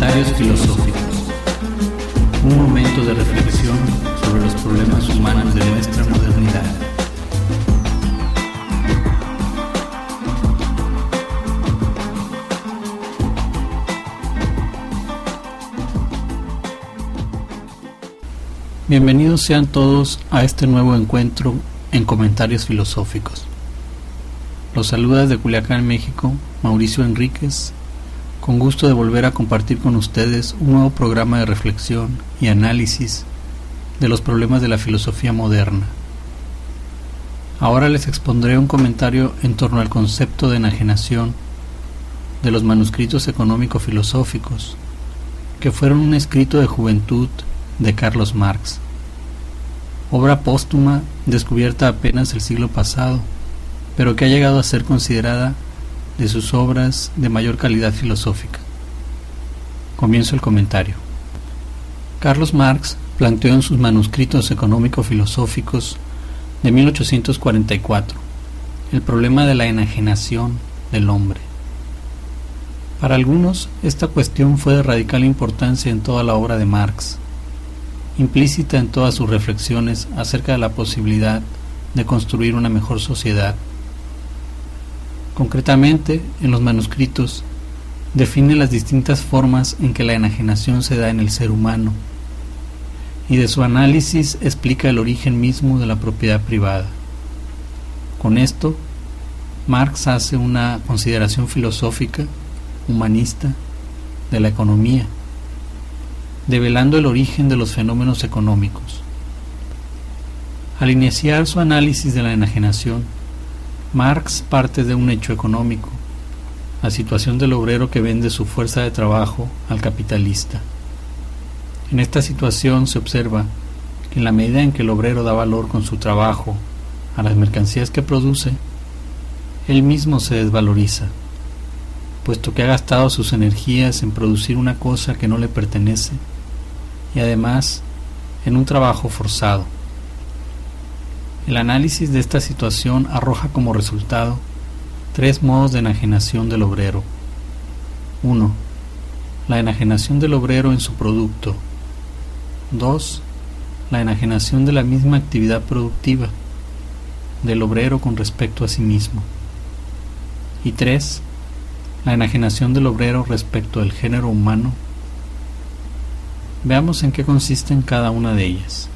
Comentarios filosóficos. Un momento de reflexión sobre los problemas humanos de nuestra modernidad. Bienvenidos sean todos a este nuevo encuentro en Comentarios Filosóficos. Los saluda desde Culiacán, México, Mauricio Enríquez, con gusto de volver a compartir con ustedes un nuevo programa de reflexión y análisis de los problemas de la filosofía moderna. Ahora les expondré un comentario en torno al concepto de enajenación de los manuscritos económico-filosóficos, que fueron un escrito de juventud de Carlos Marx, obra póstuma descubierta apenas el siglo pasado, pero que ha llegado a ser considerada de sus obras de mayor calidad filosófica. Comienzo el comentario. Carlos Marx planteó en sus manuscritos económico-filosóficos de 1844 el problema de la enajenación del hombre. Para algunos, esta cuestión fue de radical importancia en toda la obra de Marx, implícita en todas sus reflexiones acerca de la posibilidad de construir una mejor sociedad. Concretamente, en los manuscritos, define las distintas formas en que la enajenación se da en el ser humano, y de su análisis explica el origen mismo de la propiedad privada. Con esto, Marx hace una consideración filosófica, humanista, de la economía, develando el origen de los fenómenos económicos. Al iniciar su análisis de la enajenación, Marx parte de un hecho económico, la situación del obrero que vende su fuerza de trabajo al capitalista. En esta situación se observa que en la medida en que el obrero da valor con su trabajo a las mercancías que produce, él mismo se desvaloriza, puesto que ha gastado sus energías en producir una cosa que no le pertenece y además en un trabajo forzado. El análisis de esta situación arroja como resultado tres modos de enajenación del obrero. 1. La enajenación del obrero en su producto. 2. La enajenación de la misma actividad productiva del obrero con respecto a sí mismo. Y 3. La enajenación del obrero respecto al género humano. Veamos en qué consisten cada una de ellas.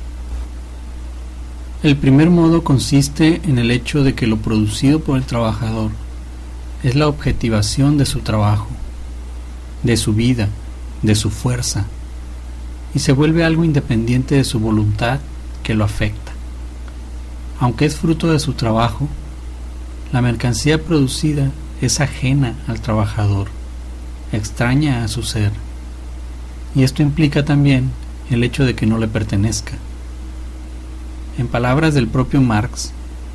El primer modo consiste en el hecho de que lo producido por el trabajador es la objetivación de su trabajo, de su vida, de su fuerza, y se vuelve algo independiente de su voluntad que lo afecta. Aunque es fruto de su trabajo, la mercancía producida es ajena al trabajador, extraña a su ser, y esto implica también el hecho de que no le pertenezca. En palabras del propio Marx,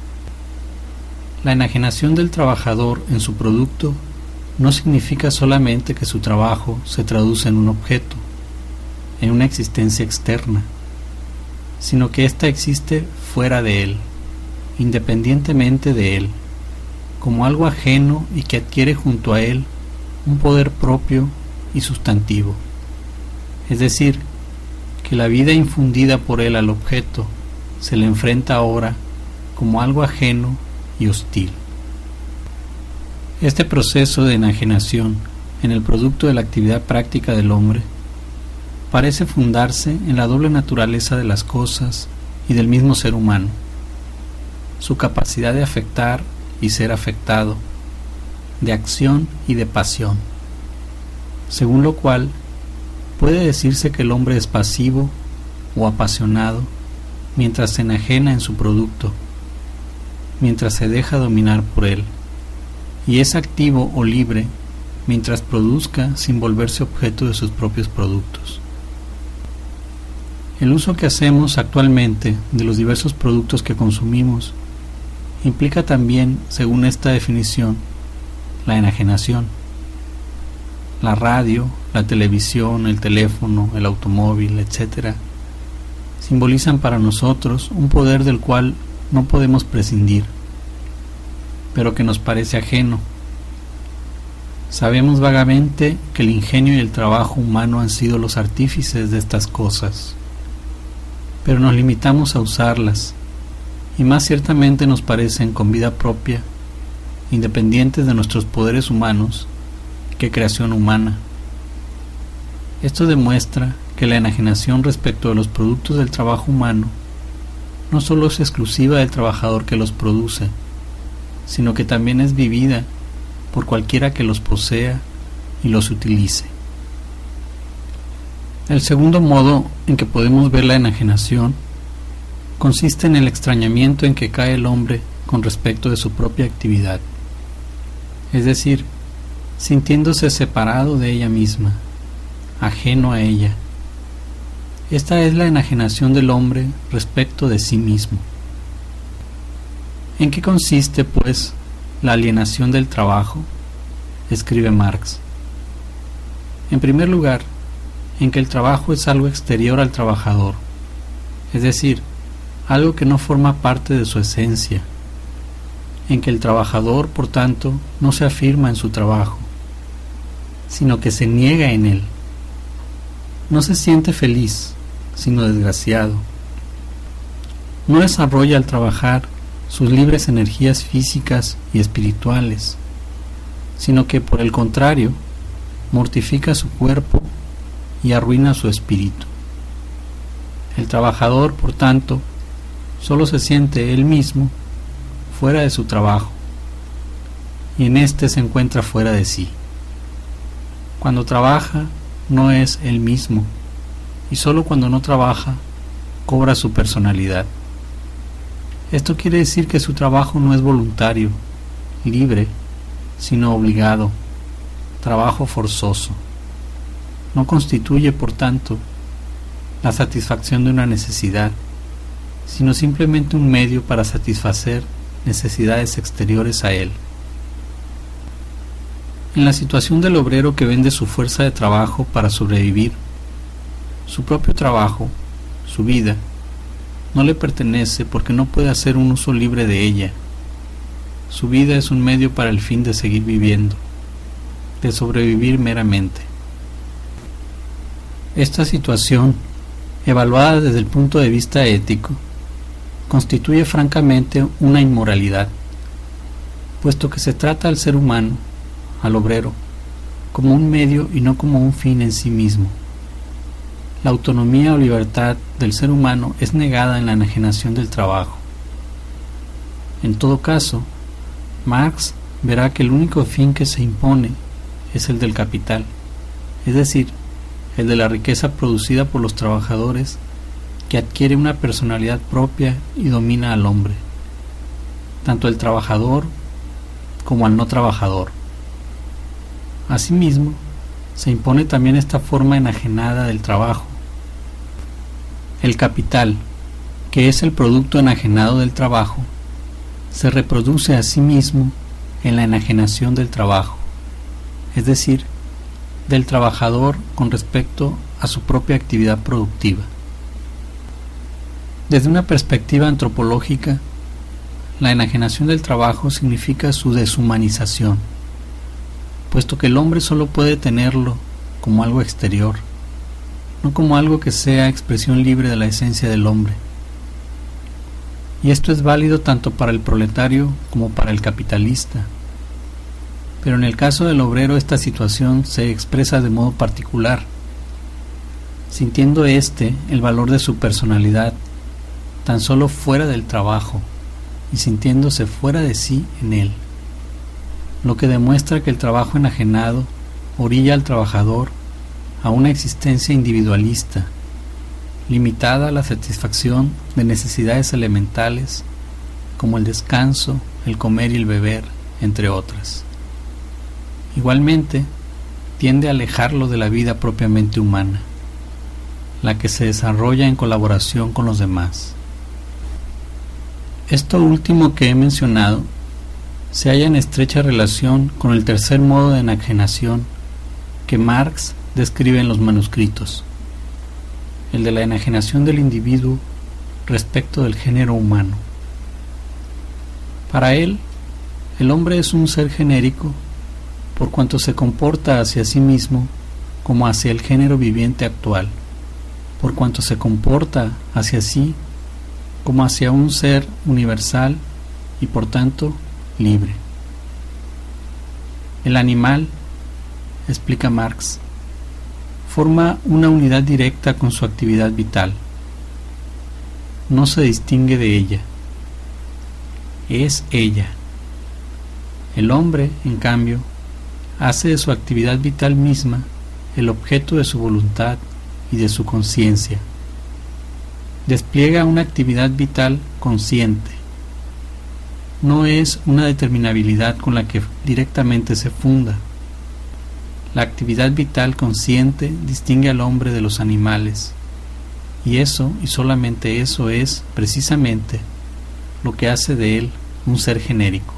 la enajenación del trabajador en su producto no significa solamente que su trabajo se traduce en un objeto, en una existencia externa, sino que ésta existe fuera de él, independientemente de él, como algo ajeno y que adquiere junto a él un poder propio y sustantivo. Es decir, que la vida infundida por él al objeto se le enfrenta ahora como algo ajeno y hostil. Este proceso de enajenación en el producto de la actividad práctica del hombre parece fundarse en la doble naturaleza de las cosas y del mismo ser humano, su capacidad de afectar y ser afectado, de acción y de pasión, según lo cual puede decirse que el hombre es pasivo o apasionado mientras se enajena en su producto, mientras se deja dominar por él, y es activo o libre mientras produzca sin volverse objeto de sus propios productos. El uso que hacemos actualmente de los diversos productos que consumimos implica también, según esta definición, la enajenación. La radio, la televisión, el teléfono, el automóvil, etc., simbolizan para nosotros un poder del cual no podemos prescindir, pero que nos parece ajeno. Sabemos vagamente que el ingenio y el trabajo humano han sido los artífices de estas cosas, pero nos limitamos a usarlas, y más ciertamente nos parecen con vida propia, independientes de nuestros poderes humanos, que creación humana. Esto demuestra que la enajenación respecto de los productos del trabajo humano no solo es exclusiva del trabajador que los produce, sino que también es vivida por cualquiera que los posea y los utilice. El segundo modo en que podemos ver la enajenación consiste en el extrañamiento en que cae el hombre con respecto de su propia actividad, es decir, sintiéndose separado de ella misma, ajeno a ella. Esta es la enajenación del hombre respecto de sí mismo. ¿En qué consiste, pues, la alienación del trabajo? Escribe Marx. En primer lugar, en que el trabajo es algo exterior al trabajador, es decir, algo que no forma parte de su esencia, en que el trabajador, por tanto, no se afirma en su trabajo, sino que se niega en él. No se siente feliz, sino desgraciado. No desarrolla al trabajar sus libres energías físicas y espirituales, sino que, por el contrario, mortifica su cuerpo y arruina su espíritu. El trabajador, por tanto, solo se siente él mismo fuera de su trabajo, y en éste se encuentra fuera de sí. Cuando trabaja, no es él mismo, y solo cuando no trabaja, cobra su personalidad. Esto quiere decir que su trabajo no es voluntario, libre, sino obligado, trabajo forzoso. No constituye, por tanto, la satisfacción de una necesidad, sino simplemente un medio para satisfacer necesidades exteriores a él. En la situación del obrero que vende su fuerza de trabajo para sobrevivir, su propio trabajo, su vida, no le pertenece porque no puede hacer un uso libre de ella. Su vida es un medio para el fin de seguir viviendo, de sobrevivir meramente. Esta situación, evaluada desde el punto de vista ético, constituye francamente una inmoralidad, puesto que se trata al ser humano, al obrero, como un medio y no como un fin en sí mismo. La autonomía o libertad del ser humano es negada en la enajenación del trabajo. En todo caso, Marx verá que el único fin que se impone es el del capital, es decir, el de la riqueza producida por los trabajadores, que adquiere una personalidad propia y domina al hombre, tanto al trabajador como al no trabajador. Asimismo, se impone también esta forma enajenada del trabajo. El capital, que es el producto enajenado del trabajo, se reproduce a sí mismo en la enajenación del trabajo, es decir, del trabajador con respecto a su propia actividad productiva. Desde una perspectiva antropológica, la enajenación del trabajo significa su deshumanización, puesto que el hombre solo puede tenerlo como algo exterior, no como algo que sea expresión libre de la esencia del hombre. Y esto es válido tanto para el proletario como para el capitalista. Pero en el caso del obrero esta situación se expresa de modo particular, sintiendo el valor de su personalidad tan solo fuera del trabajo y sintiéndose fuera de sí en él, lo que demuestra que el trabajo enajenado orilla al trabajador a una existencia individualista, limitada a la satisfacción de necesidades elementales como el descanso, el comer y el beber, entre otras. Igualmente, tiende a alejarlo de la vida propiamente humana, la que se desarrolla en colaboración con los demás. Esto último que he mencionado se halla en estrecha relación con el tercer modo de enajenación que Marx describe en los manuscritos, el de la enajenación del individuo respecto del género humano. Para él, el hombre es un ser genérico por cuanto se comporta hacia sí mismo como hacia el género viviente actual, por cuanto se comporta hacia sí como hacia un ser universal y por tanto libre. El animal, explica Marx, forma una unidad directa con su actividad vital. No se distingue de ella. Es ella. El hombre, en cambio, hace de su actividad vital misma el objeto de su voluntad y de su conciencia. Despliega una actividad vital consciente. No es una determinabilidad con la que directamente se funda. La actividad vital consciente distingue al hombre de los animales, y eso, y solamente eso, es precisamente lo que hace de él un ser genérico.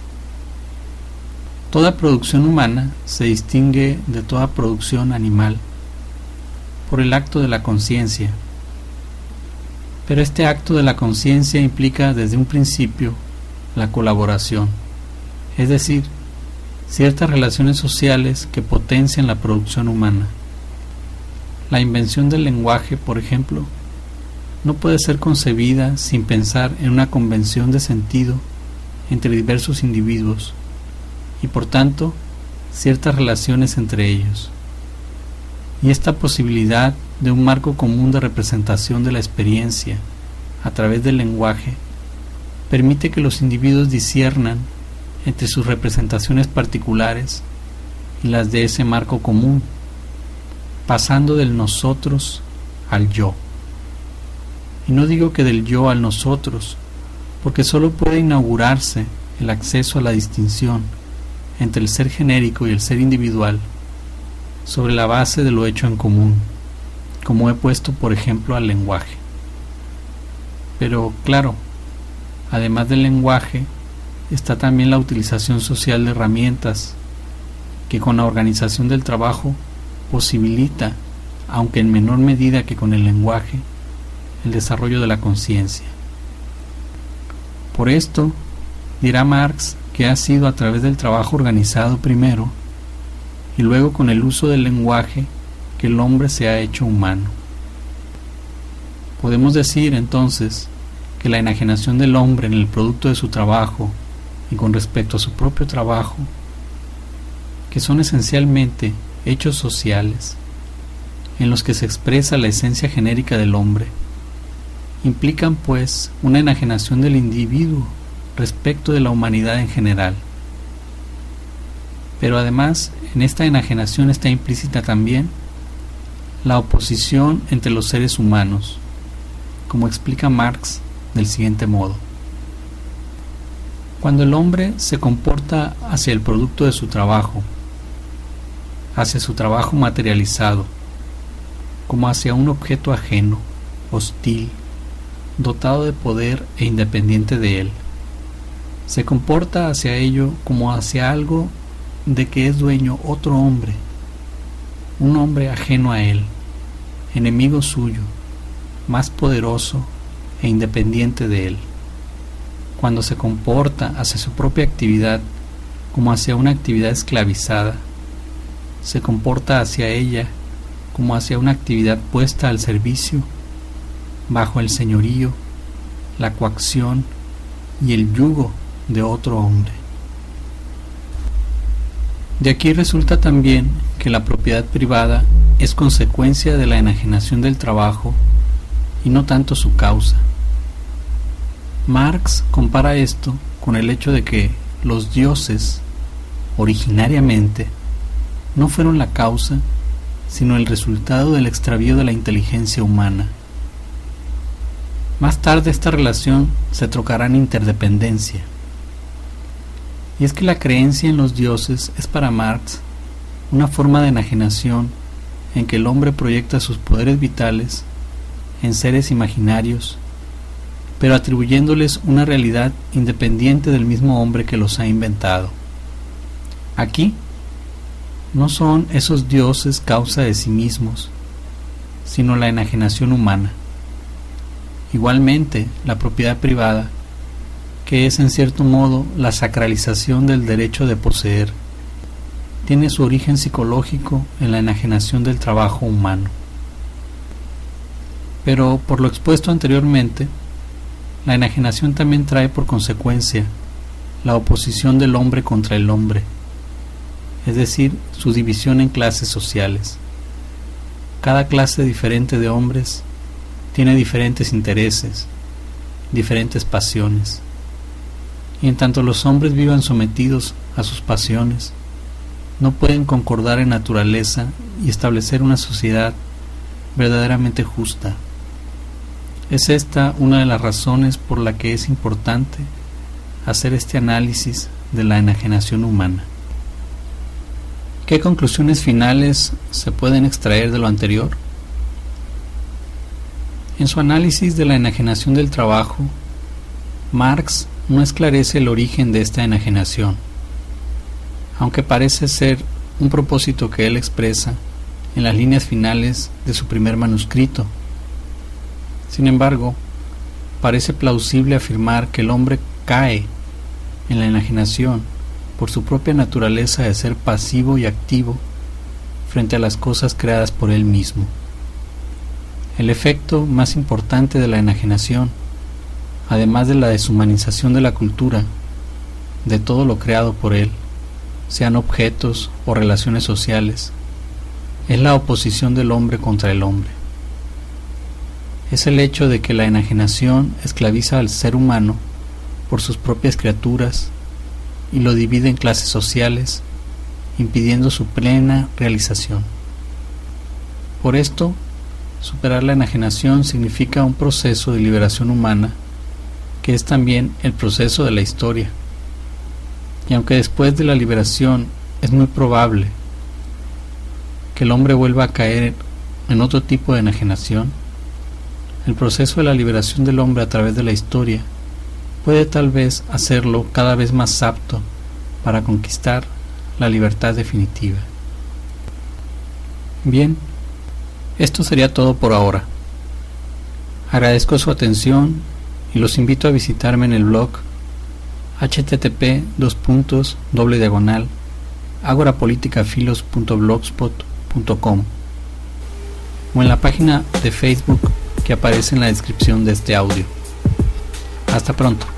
Toda producción humana se distingue de toda producción animal por el acto de la conciencia, pero este acto de la conciencia implica desde un principio la colaboración, es decir, ciertas relaciones sociales que potencian la producción humana. La invención del lenguaje, por ejemplo, no puede ser concebida sin pensar en una convención de sentido entre diversos individuos y, por tanto, ciertas relaciones entre ellos. Y esta posibilidad de un marco común de representación de la experiencia a través del lenguaje permite que los individuos disciernan entre sus representaciones particulares y las de ese marco común, pasando del nosotros al yo. Y no digo que del yo al nosotros, porque sólo puede inaugurarse el acceso a la distinción entre el ser genérico y el ser individual sobre la base de lo hecho en común, como he puesto por ejemplo al lenguaje. Pero claro, además del lenguaje, está también la utilización social de herramientas que con la organización del trabajo posibilita, aunque en menor medida que con el lenguaje, el desarrollo de la conciencia. Por esto, dirá Marx que ha sido a través del trabajo organizado primero y luego con el uso del lenguaje que el hombre se ha hecho humano. Podemos decir entonces que la enajenación del hombre en el producto de su trabajo y con respecto a su propio trabajo, que son esencialmente hechos sociales en los que se expresa la esencia genérica del hombre, implican pues una enajenación del individuo respecto de la humanidad en general. Pero además, en esta enajenación está implícita también la oposición entre los seres humanos, como explica Marx del siguiente modo: cuando el hombre se comporta hacia el producto de su trabajo, hacia su trabajo materializado, como hacia un objeto ajeno, hostil, dotado de poder e independiente de él, se comporta hacia ello como hacia algo de que es dueño otro hombre, un hombre ajeno a él, enemigo suyo, más poderoso e independiente de él. Cuando se comporta hacia su propia actividad como hacia una actividad esclavizada, se comporta hacia ella como hacia una actividad puesta al servicio, bajo el señorío, la coacción y el yugo de otro hombre. De aquí resulta también que la propiedad privada es consecuencia de la enajenación del trabajo y no tanto su causa. Marx compara esto con el hecho de que los dioses, originariamente, no fueron la causa, sino el resultado del extravío de la inteligencia humana. Más tarde esta relación se trocará en interdependencia. Y es que la creencia en los dioses es para Marx una forma de enajenación en que el hombre proyecta sus poderes vitales en seres imaginarios, pero atribuyéndoles una realidad independiente del mismo hombre que los ha inventado. Aquí no son esos dioses causa de sí mismos, sino la enajenación humana. Igualmente, la propiedad privada, que es en cierto modo la sacralización del derecho de poseer, tiene su origen psicológico en la enajenación del trabajo humano. Pero por lo expuesto anteriormente, la enajenación también trae por consecuencia la oposición del hombre contra el hombre, es decir, su división en clases sociales. Cada clase diferente de hombres tiene diferentes intereses, diferentes pasiones, y en tanto los hombres vivan sometidos a sus pasiones, no pueden concordar en naturaleza y establecer una sociedad verdaderamente justa. Es esta una de las razones por la que es importante hacer este análisis de la enajenación humana. ¿Qué conclusiones finales se pueden extraer de lo anterior? En su análisis de la enajenación del trabajo, Marx no esclarece el origen de esta enajenación, aunque parece ser un propósito que él expresa en las líneas finales de su primer manuscrito. Sin embargo, parece plausible afirmar que el hombre cae en la enajenación por su propia naturaleza de ser pasivo y activo frente a las cosas creadas por él mismo. El efecto más importante de la enajenación, además de la deshumanización de la cultura, de todo lo creado por él, sean objetos o relaciones sociales, es la oposición del hombre contra el hombre. Es el hecho de que la enajenación esclaviza al ser humano por sus propias criaturas y lo divide en clases sociales, impidiendo su plena realización. Por esto, superar la enajenación significa un proceso de liberación humana que es también el proceso de la historia. Y aunque después de la liberación es muy probable que el hombre vuelva a caer en otro tipo de enajenación, el proceso de la liberación del hombre a través de la historia puede tal vez hacerlo cada vez más apto para conquistar la libertad definitiva. Bien, esto sería todo por ahora. Agradezco su atención y los invito a visitarme en el blog http://agorapoliticafilos.blogspot.com o en la página de Facebook que aparece en la descripción de este audio. Hasta pronto.